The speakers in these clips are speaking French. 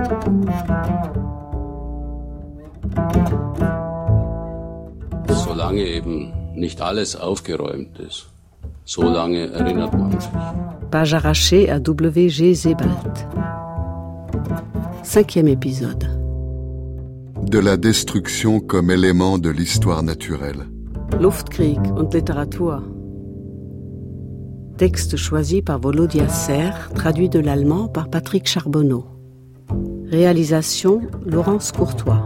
Solange eben nicht alles aufgeräumt ist, solange erinnert man sich. Page arrachée à W.G. Sebald. 5e épisode. De la destruction comme élément de l'histoire naturelle. Luftkrieg und Literatur. Texte choisi par Volodya Ser, traduit de l'allemand par Patrick Charbonneau. Réalisation Laurence Courtois.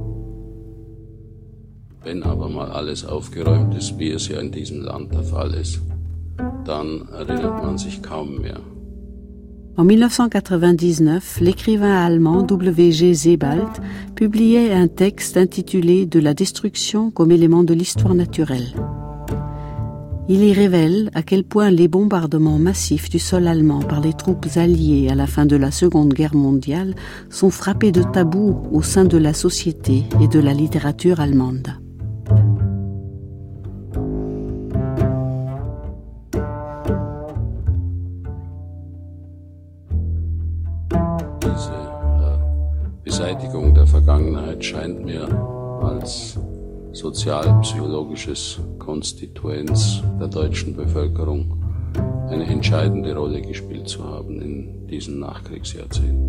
Wenn aber mal alles aufgeräumt ist, wie es ja in diesem Land der Fall ist, dann erinnert man sich kaum mehr. En 1999, l'écrivain allemand W.G. Sebald publiait un texte intitulé « De la destruction comme élément de l'histoire naturelle ». Il y révèle à quel point les bombardements massifs du sol allemand par les troupes alliées à la fin de la Seconde Guerre mondiale sont frappés de tabous au sein de la société et de la littérature allemande. Beseitigung der Vergangenheit scheint mir als sozialpsychologisches Konstituenz der deutschen Bevölkerung eine entscheidende Rolle gespielt zu haben in diesen Nachkriegsjahrzehnten.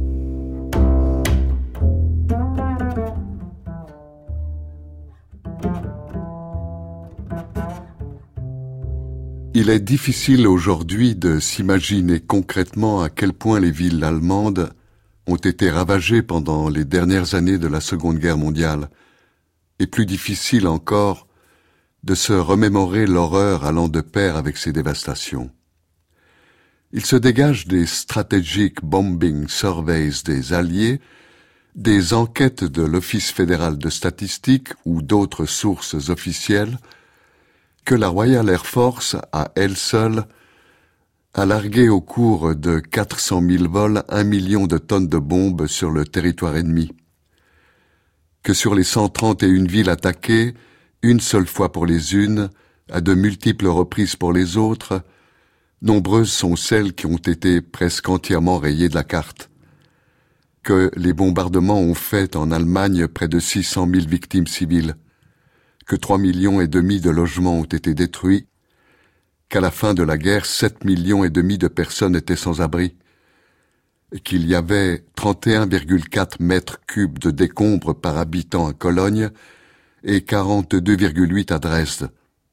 Il est difficile aujourd'hui de s'imaginer concrètement à quel point les villes allemandes ont été ravagées pendant les dernières années de la Seconde Guerre mondiale, et plus difficile encore de se remémorer l'horreur allant de pair avec ces dévastations. Il se dégage des strategic bombing surveys des Alliés, des enquêtes de l'Office fédéral de statistique ou d'autres sources officielles, que la Royal Air Force, à elle seule, a largué au cours de 400 000 vols 1 million de tonnes de bombes sur le territoire ennemi. Que sur les 131 villes attaquées, une seule fois pour les unes, à de multiples reprises pour les autres, nombreuses sont celles qui ont été presque entièrement rayées de la carte. Que les bombardements ont fait en Allemagne près de 600 000 victimes civiles, que 3,5 millions de logements ont été détruits, qu'à la fin de la guerre, 7,5 millions de personnes étaient sans abri, et qu'il y avait 31,4 mètres cubes de décombres par habitant à Cologne et 42,8 à Dresde.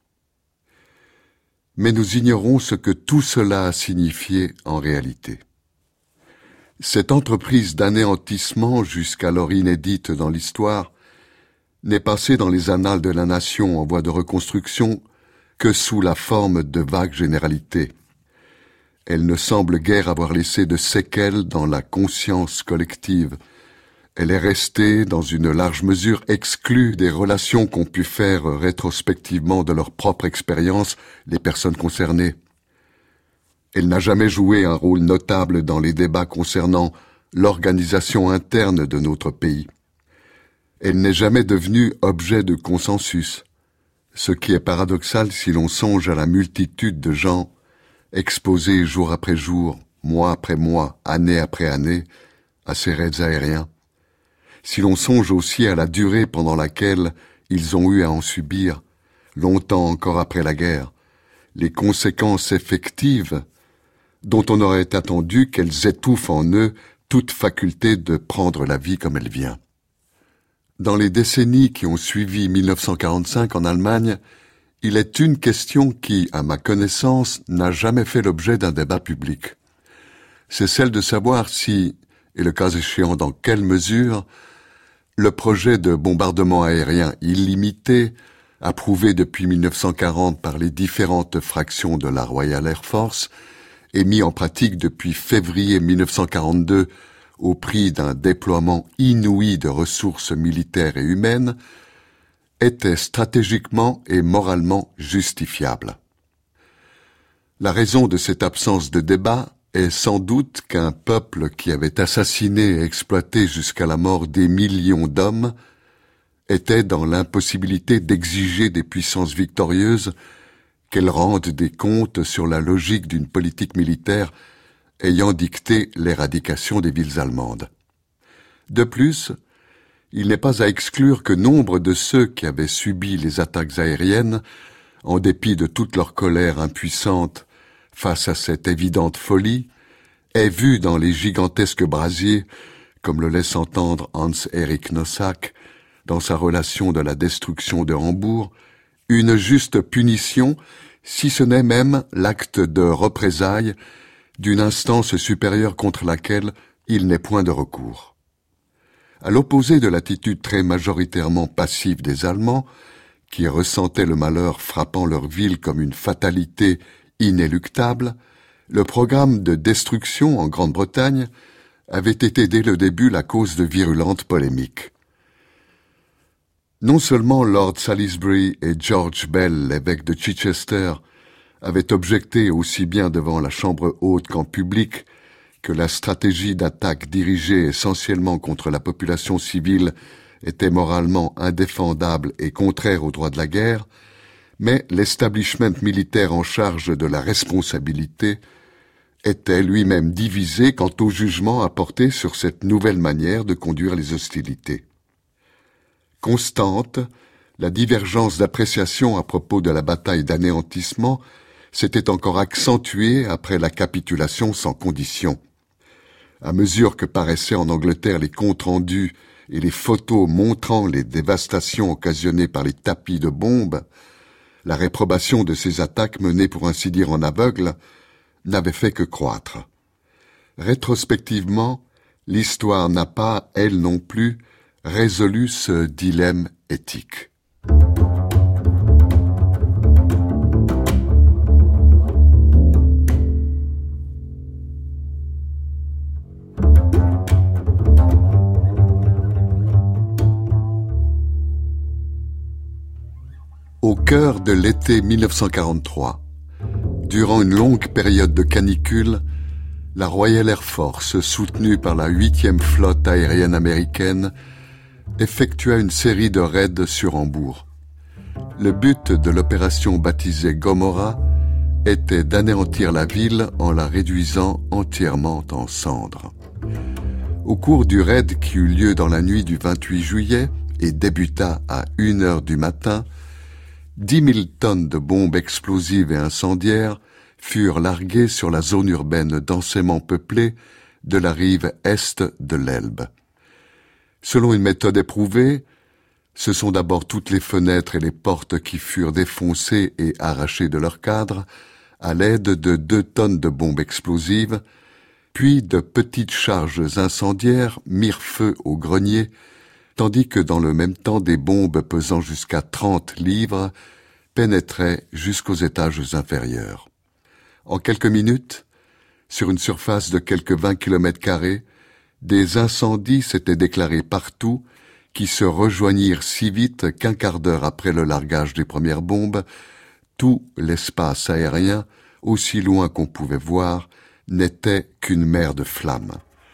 Mais nous ignorons ce que tout cela a signifié en réalité. Cette entreprise d'anéantissement, jusqu'alors inédite dans l'histoire, n'est passée dans les annales de la nation en voie de reconstruction que sous la forme de vagues généralités. Elle ne semble guère avoir laissé de séquelles dans la conscience collective. Elle est restée, dans une large mesure, exclue des relations qu'ont pu faire rétrospectivement de leur propre expérience les personnes concernées. Elle n'a jamais joué un rôle notable dans les débats concernant l'organisation interne de notre pays. Elle n'est jamais devenue objet de consensus, ce qui est paradoxal si l'on songe à la multitude de gens exposés jour après jour, mois après mois, année après année, à ces raids aériens. Si l'on songe aussi à la durée pendant laquelle ils ont eu à en subir, longtemps encore après la guerre, les conséquences effectives dont on aurait attendu qu'elles étouffent en eux toute faculté de prendre la vie comme elle vient. Dans les décennies qui ont suivi 1945 en Allemagne, il est une question qui, à ma connaissance, n'a jamais fait l'objet d'un débat public. C'est celle de savoir si, et le cas échéant dans quelle mesure, le projet de bombardement aérien illimité, approuvé depuis 1940 par les différentes fractions de la Royal Air Force, et mis en pratique depuis février 1942 au prix d'un déploiement inouï de ressources militaires et humaines, était stratégiquement et moralement justifiable. La raison de cette absence de débat est sans doute qu'un peuple qui avait assassiné et exploité jusqu'à la mort des millions d'hommes était dans l'impossibilité d'exiger des puissances victorieuses qu'elles rendent des comptes sur la logique d'une politique militaire ayant dicté l'éradication des villes allemandes. De plus, il n'est pas à exclure que nombre de ceux qui avaient subi les attaques aériennes, en dépit de toute leur colère impuissante face à cette évidente folie, aient vu dans les gigantesques brasiers, comme le laisse entendre Hans-Erik Nossack dans sa relation de la destruction de Hambourg, une juste punition, si ce n'est même l'acte de représailles d'une instance supérieure contre laquelle il n'est point de recours. À l'opposé de l'attitude très majoritairement passive des Allemands, qui ressentaient le malheur frappant leur ville comme une fatalité inéluctable, le programme de destruction en Grande-Bretagne avait été dès le début la cause de virulentes polémiques. Non seulement Lord Salisbury et George Bell, l'évêque de Chichester, avaient objecté aussi bien devant la Chambre haute qu'en public que la stratégie d'attaque dirigée essentiellement contre la population civile était moralement indéfendable et contraire au droit de la guerre, mais l'establishment militaire en charge de la responsabilité était lui-même divisé quant au jugement apporté sur cette nouvelle manière de conduire les hostilités. Constante, la divergence d'appréciation à propos de la bataille d'anéantissement s'était encore accentuée après la capitulation sans condition. À mesure que paraissaient en Angleterre les comptes rendus et les photos montrant les dévastations occasionnées par les tapis de bombes, la réprobation de ces attaques menées pour ainsi dire en aveugle n'avait fait que croître. Rétrospectivement, l'histoire n'a pas, elle non plus, résolu ce dilemme éthique. Au cœur de l'été 1943, durant une longue période de canicule, la Royal Air Force, soutenue par la 8e flotte aérienne américaine, effectua une série de raids sur Hambourg. Le but de l'opération baptisée Gomorrah était d'anéantir la ville en la réduisant entièrement en cendres. Au cours du raid qui eut lieu dans la nuit du 28 juillet et débuta à 1h du matin, 10 000 tonnes de bombes explosives et incendiaires furent larguées sur la zone urbaine densément peuplée de la rive est de l'Elbe. Selon une méthode éprouvée, ce sont d'abord toutes les fenêtres et les portes qui furent défoncées et arrachées de leur cadre à l'aide de 2 tonnes de bombes explosives, puis de petites charges incendiaires mirent feu au grenier, tandis que dans le même temps des bombes pesant jusqu'à 30 livres pénétraient jusqu'aux étages inférieurs. En quelques minutes, sur une surface de quelques 20 km², des incendies s'étaient déclarés partout, qui se rejoignirent si vite qu'un quart d'heure après le largage des premières bombes, tout l'espace aérien, aussi loin qu'on pouvait voir, n'était qu'une mer de flammes.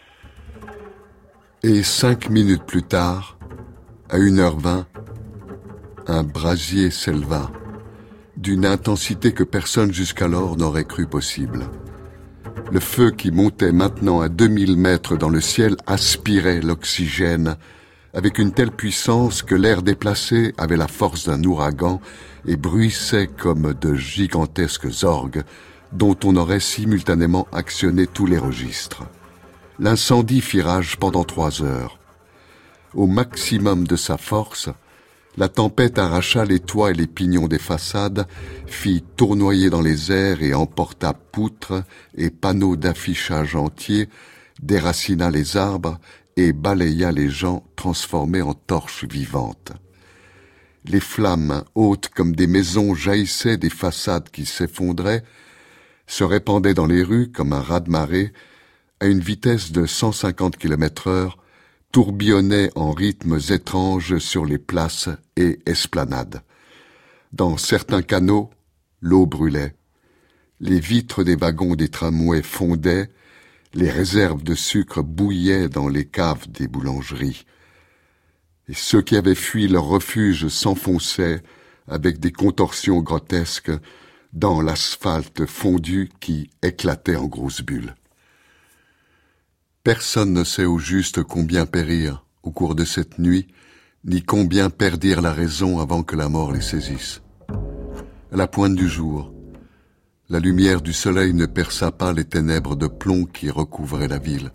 Et 5 minutes plus tard, à 1h20, un brasier s'éleva, d'une intensité que personne jusqu'alors n'aurait cru possible. Le feu qui montait maintenant à 2000 mètres dans le ciel aspirait l'oxygène avec une telle puissance que l'air déplacé avait la force d'un ouragan et bruissait comme de gigantesques orgues dont on aurait simultanément actionné tous les registres. L'incendie fit rage pendant 3 heures. Au maximum de sa force, la tempête arracha les toits et les pignons des façades, fit tournoyer dans les airs et emporta poutres et panneaux d'affichage entiers, déracina les arbres et balaya les gens transformés en torches vivantes. Les flammes, hautes comme des maisons, jaillissaient des façades qui s'effondraient, se répandaient dans les rues comme un raz-de-marée, à une vitesse de 150 km/h, tourbillonnaient en rythmes étranges sur les places et esplanades. Dans certains canaux, l'eau brûlait. Les vitres des wagons des tramways fondaient, les réserves de sucre bouillaient dans les caves des boulangeries. Et ceux qui avaient fui leur refuge s'enfonçaient, avec des contorsions grotesques, dans l'asphalte fondu qui éclatait en grosses bulles. Personne ne sait au juste combien périr au cours de cette nuit, ni combien perdirent la raison avant que la mort les saisisse. À la pointe du jour, la lumière du soleil ne perça pas les ténèbres de plomb qui recouvraient la ville.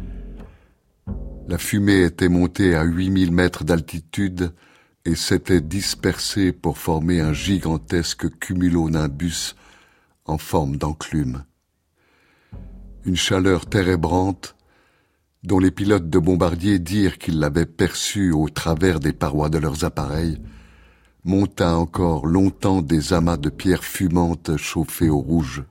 La fumée était montée à 8000 mètres d'altitude et s'était dispersée pour former un gigantesque cumulonimbus en forme d'enclume. Une chaleur térébrante, dont les pilotes de bombardiers dirent qu'ils l'avaient perçue au travers des parois de leurs appareils, monta encore longtemps des amas de pierres fumantes chauffées au rouge.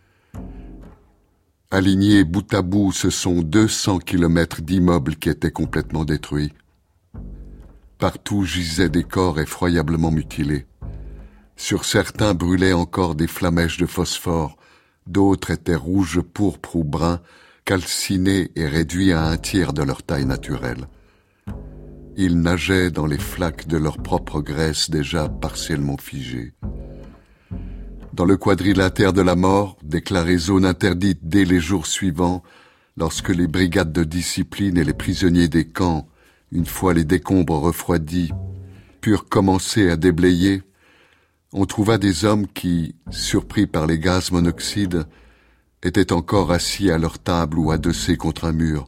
Alignés bout à bout, ce sont 200 kilomètres d'immeubles qui étaient complètement détruits. Partout gisaient des corps effroyablement mutilés. Sur certains brûlaient encore des flamèches de phosphore, d'autres étaient rouges, pourpres ou bruns, calcinés et réduits à 1/3 de leur taille naturelle. Ils nageaient dans les flaques de leur propre graisse déjà partiellement figée. Dans le quadrilatère de la mort, déclaré zone interdite dès les jours suivants, lorsque les brigades de discipline et les prisonniers des camps, une fois les décombres refroidis, purent commencer à déblayer, on trouva des hommes qui, surpris par les gaz monoxydes, étaient encore assis à leur table ou adossés contre un mur.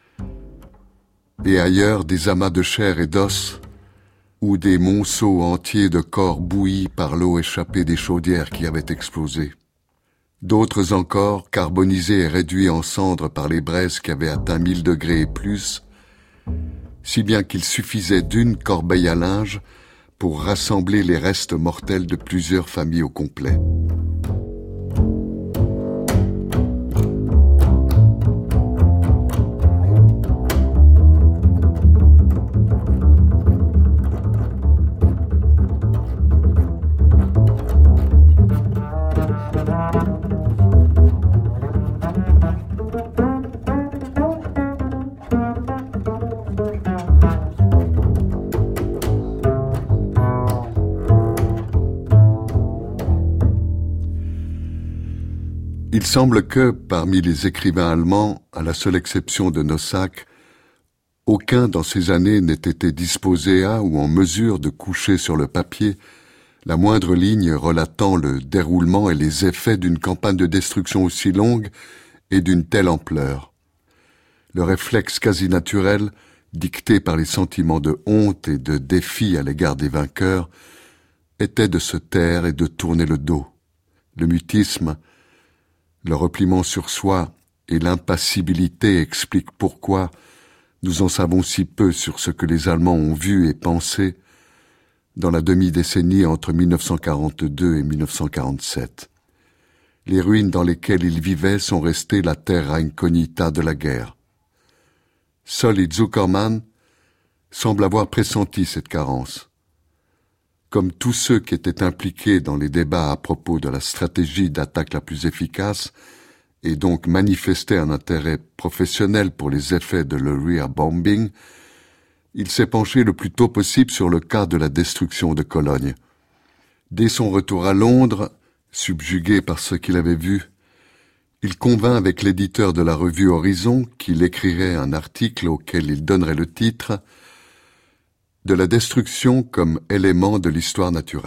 Et ailleurs, des amas de chair et d'os, ou des monceaux entiers de corps bouillis par l'eau échappée des chaudières qui avaient explosé. D'autres encore, carbonisés et réduits en cendres par les braises qui avaient atteint 1000 degrés et plus, si bien qu'il suffisait d'une corbeille à linge pour rassembler les restes mortels de plusieurs familles au complet. Il semble que, parmi les écrivains allemands, à la seule exception de Nossack, aucun dans ces années n'ait été disposé à ou en mesure de coucher sur le papier la moindre ligne relatant le déroulement et les effets d'une campagne de destruction aussi longue et d'une telle ampleur. Le réflexe quasi naturel, dicté par les sentiments de honte et de défi à l'égard des vainqueurs, était de se taire et de tourner le dos. Le mutisme, le repliement sur soi et l'impassibilité expliquent pourquoi nous en savons si peu sur ce que les Allemands ont vu et pensé dans la demi-décennie entre 1942 et 1947. Les ruines dans lesquelles ils vivaient sont restées la terra incognita de la guerre. Seul Zuckermann semble avoir pressenti cette carence. Comme tous ceux qui étaient impliqués dans les débats à propos de la stratégie d'attaque la plus efficace, et donc manifestaient un intérêt professionnel pour les effets de l'area bombing, il s'est penché le plus tôt possible sur le cas de la destruction de Cologne. Dès son retour à Londres, subjugué par ce qu'il avait vu, il convint avec l'éditeur de la revue Horizon qu'il écrirait un article auquel il donnerait le titre « De la destruction comme élément de l'histoire naturelle ».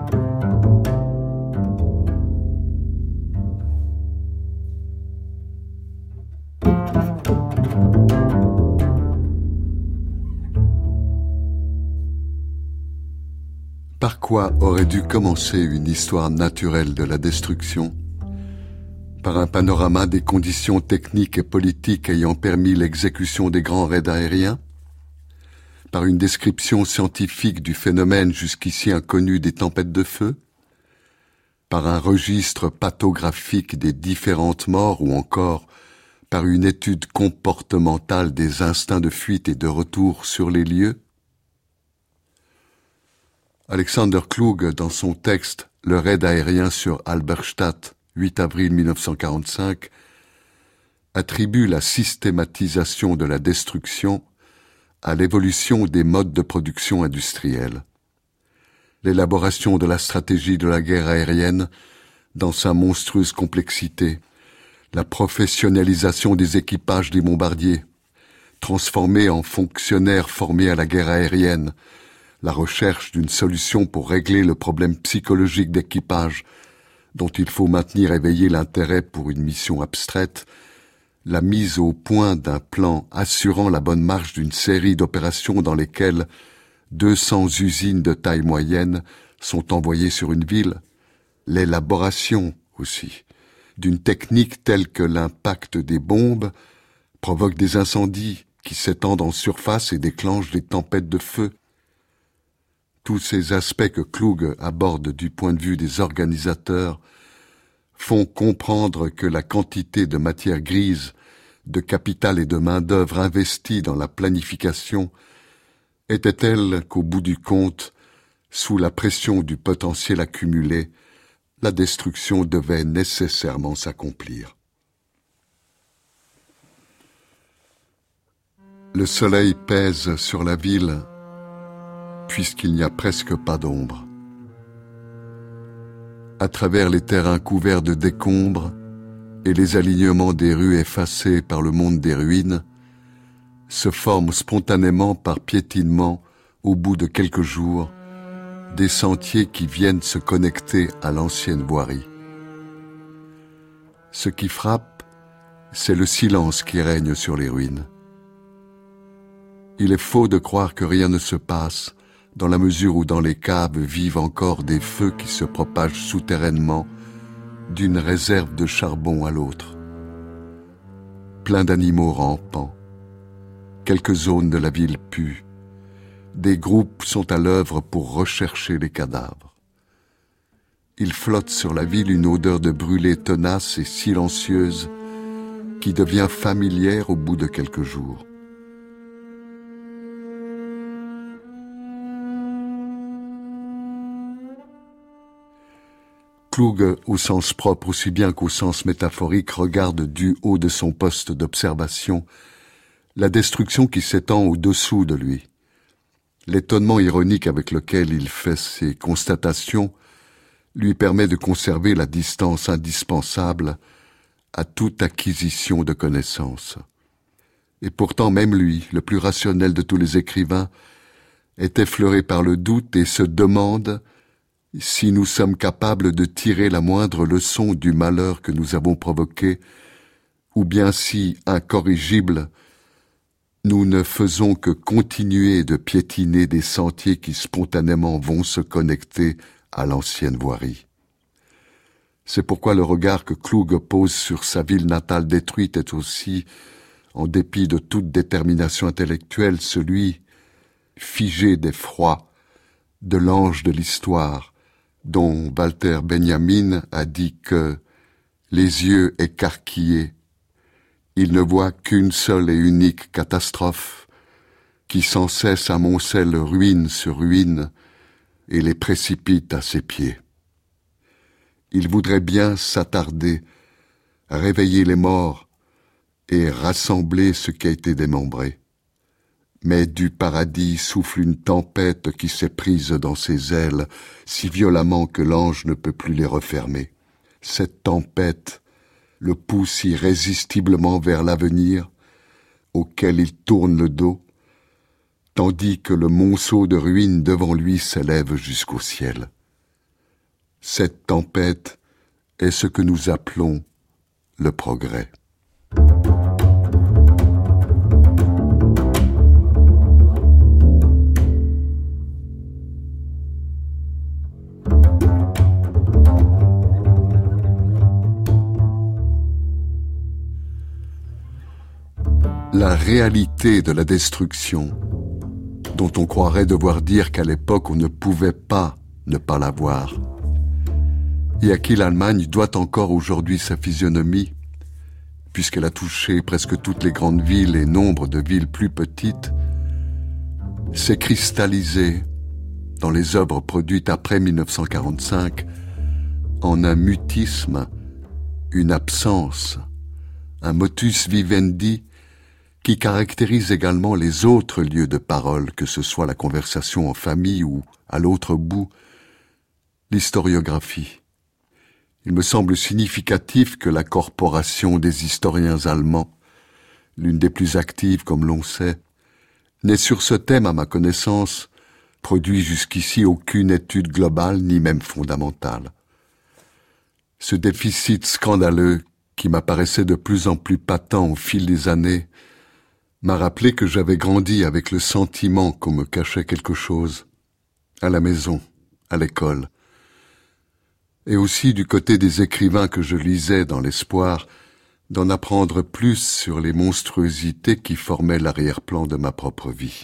Par quoi aurait dû commencer une histoire naturelle de la destruction? Par un panorama des conditions techniques et politiques ayant permis l'exécution des grands raids aériens? Par une description scientifique du phénomène jusqu'ici inconnu des tempêtes de feu? Par un registre pathographique des différentes morts ou encore par une étude comportementale des instincts de fuite et de retour sur les lieux? Alexander Klug, dans son texte « Le raid aérien sur Halberstadt, 8 avril 1945 », attribue la systématisation de la destruction à l'évolution des modes de production industrielle. L'élaboration de la stratégie de la guerre aérienne, dans sa monstrueuse complexité, la professionnalisation des équipages des bombardiers, transformés en fonctionnaires formés à la guerre aérienne, la recherche d'une solution pour régler le problème psychologique d'équipage dont il faut maintenir éveillé l'intérêt pour une mission abstraite, la mise au point d'un plan assurant la bonne marche d'une série d'opérations dans lesquelles 200 usines de taille moyenne sont envoyées sur une ville, l'élaboration aussi d'une technique telle que l'impact des bombes provoque des incendies qui s'étendent en surface et déclenchent des tempêtes de feu. Tous ces aspects que Klug aborde du point de vue des organisateurs font comprendre que la quantité de matière grise, de capital et de main-d'œuvre investie dans la planification était telle qu'au bout du compte, sous la pression du potentiel accumulé, la destruction devait nécessairement s'accomplir. Le soleil pèse sur la ville puisqu'il n'y a presque pas d'ombre. À travers les terrains couverts de décombres et les alignements des rues effacées par le monde des ruines, se forment spontanément par piétinement, au bout de quelques jours, des sentiers qui viennent se connecter à l'ancienne voirie. Ce qui frappe, c'est le silence qui règne sur les ruines. Il est faux de croire que rien ne se passe, dans la mesure où dans les caves vivent encore des feux qui se propagent souterrainement d'une réserve de charbon à l'autre. Plein d'animaux rampants. Quelques zones de la ville puent. Des groupes sont à l'œuvre pour rechercher les cadavres. Il flotte sur la ville une odeur de brûlé tenace et silencieuse qui devient familière au bout de quelques jours. Klug, au sens propre aussi bien qu'au sens métaphorique, regarde du haut de son poste d'observation la destruction qui s'étend au-dessous de lui. L'étonnement ironique avec lequel il fait ses constatations lui permet de conserver la distance indispensable à toute acquisition de connaissances. Et pourtant même lui, le plus rationnel de tous les écrivains, est effleuré par le doute et se demande si nous sommes capables de tirer la moindre leçon du malheur que nous avons provoqué, ou bien si, incorrigibles, nous ne faisons que continuer de piétiner des sentiers qui spontanément vont se connecter à l'ancienne voirie. C'est pourquoi le regard que Klug pose sur sa ville natale détruite est aussi, en dépit de toute détermination intellectuelle, celui, figé d'effroi, de l'ange de l'histoire, dont Walter Benjamin a dit que, les yeux écarquillés, il ne voit qu'une seule et unique catastrophe, qui sans cesse amoncelle ruine sur ruine et les précipite à ses pieds. Il voudrait bien s'attarder, réveiller les morts et rassembler ce qui a été démembré. Mais du paradis souffle une tempête qui s'est prise dans ses ailes si violemment que l'ange ne peut plus les refermer. Cette tempête le pousse irrésistiblement vers l'avenir, auquel il tourne le dos, tandis que le monceau de ruines devant lui s'élève jusqu'au ciel. Cette tempête est ce que nous appelons le progrès. La réalité de la destruction, dont on croirait devoir dire qu'à l'époque on ne pouvait pas ne pas la voir, et à qui l'Allemagne doit encore aujourd'hui sa physionomie, puisqu'elle a touché presque toutes les grandes villes et nombre de villes plus petites, s'est cristallisée dans les œuvres produites après 1945 en un mutisme, une absence, un motus vivendi qui caractérise également les autres lieux de parole, que ce soit la conversation en famille ou, à l'autre bout, l'historiographie. il me semble significatif que la corporation des historiens allemands, l'une des plus actives comme l'on sait, n'ait sur ce thème, à ma connaissance, produit jusqu'ici aucune étude globale ni même fondamentale. Ce déficit scandaleux, qui m'apparaissait de plus en plus patent au fil des années, m'a rappelé que j'avais grandi avec le sentiment qu'on me cachait quelque chose, à la maison, à l'école, et aussi du côté des écrivains que je lisais dans l'espoir d'en apprendre plus sur les monstruosités qui formaient l'arrière-plan de ma propre vie.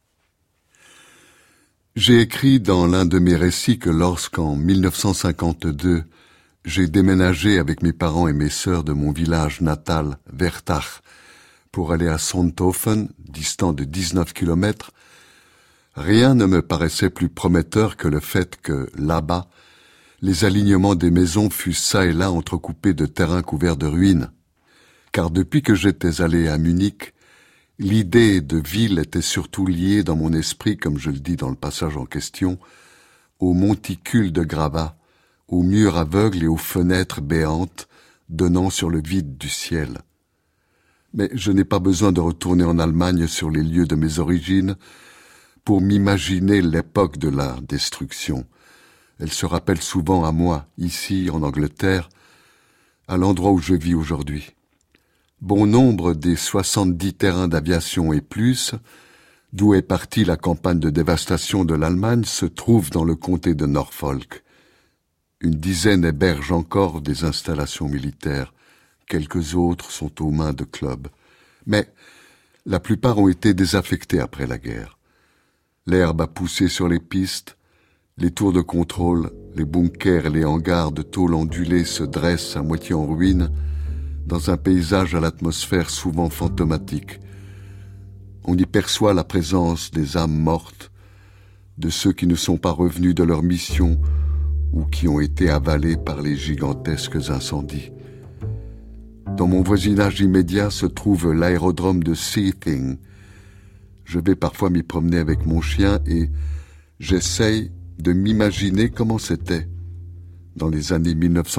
J'ai écrit dans l'un de mes récits que lorsqu'en 1952, j'ai déménagé avec mes parents et mes sœurs de mon village natal, Wertach, pour aller à Sonthofen, distant de 19 kilomètres, rien ne me paraissait plus prometteur que le fait que, là-bas, les alignements des maisons fussent çà et là entrecoupés de terrains couverts de ruines. Car depuis que j'étais allé à Munich, l'idée de ville était surtout liée dans mon esprit, comme je le dis dans le passage en question, aux monticules de gravats, aux murs aveugles et aux fenêtres béantes donnant sur le vide du ciel. Mais je n'ai pas besoin de retourner en Allemagne sur les lieux de mes origines pour m'imaginer l'époque de la destruction. Elle se rappelle souvent à moi, ici, en Angleterre, à l'endroit où je vis aujourd'hui. Bon nombre des 70 terrains d'aviation et plus, d'où est partie la campagne de dévastation de l'Allemagne, se trouvent dans le comté de Norfolk. Une dizaine héberge encore des installations militaires. Quelques autres sont aux mains de clubs. Mais la plupart ont été désaffectés après la guerre. L'herbe a poussé sur les pistes, les tours de contrôle, les bunkers et les hangars de tôle ondulée se dressent à moitié en ruine dans un paysage à l'atmosphère souvent fantomatique. On y perçoit la présence des âmes mortes, de ceux qui ne sont pas revenus de leur mission ou qui ont été avalés par les gigantesques incendies. Dans mon voisinage immédiat se trouve l'aérodrome de Seething. Je vais parfois m'y promener avec mon chien et j'essaye de m'imaginer comment c'était dans les années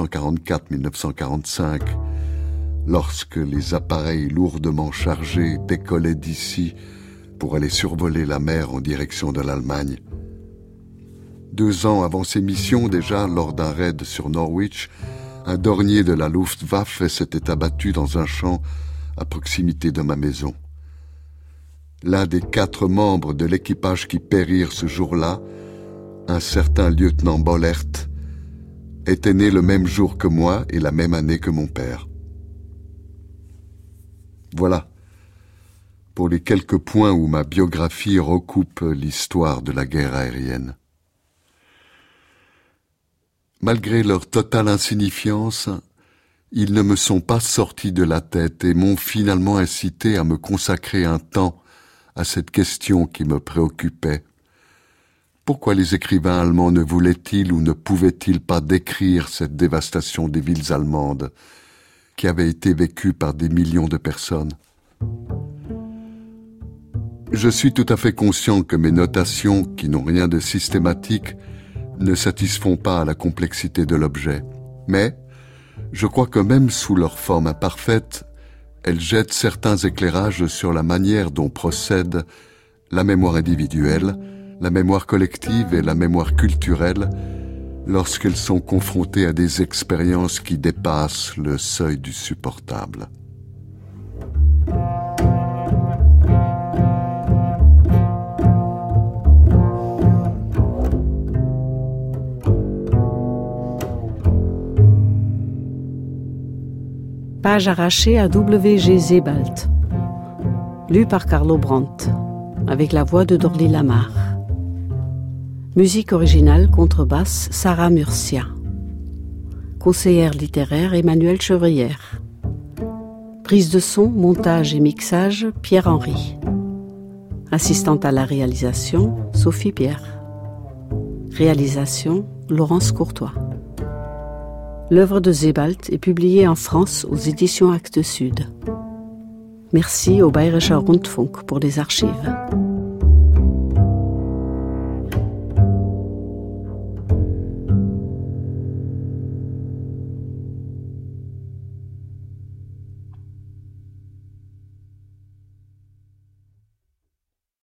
1944-1945, lorsque les appareils lourdement chargés décollaient d'ici pour aller survoler la mer en direction de l'Allemagne. 2 ans avant ces missions, déjà, lors d'un raid sur Norwich, un dornier de la Luftwaffe s'était abattu dans un champ à proximité de ma maison. L'un des 4 membres de l'équipage qui périrent ce jour-là, un certain lieutenant Bollert, était né le même jour que moi et la même année que mon père. Voilà, pour les quelques points où ma biographie recoupe l'histoire de la guerre aérienne. Malgré leur totale insignifiance, ils ne me sont pas sortis de la tête et m'ont finalement incité à me consacrer un temps à cette question qui me préoccupait. Pourquoi les écrivains allemands ne voulaient-ils ou ne pouvaient-ils pas décrire cette dévastation des villes allemandes qui avait été vécue par des millions de personnes? Je suis tout à fait conscient que mes notations, qui n'ont rien de systématique, ne satisfont pas à la complexité de l'objet. Mais je crois que même sous leur forme imparfaite, elles jettent certains éclairages sur la manière dont procède la mémoire individuelle, la mémoire collective et la mémoire culturelle lorsqu'elles sont confrontées à des expériences qui dépassent le seuil du supportable. Page arrachée à W.G. Sebald. Lu par Carlo Brandt, avec la voix de Dorly Lamar. Musique originale, contrebasse, Sarah Murcia. Conseillère littéraire, Emmanuelle Chevrière. Prise de son, montage et mixage, Pierre-Henry. Assistante à la réalisation, Sophie Pierre. Réalisation, Laurence Courtois. L'œuvre de Sebald est publiée en France aux éditions Actes Sud. Merci au Bayerischer Rundfunk pour les archives.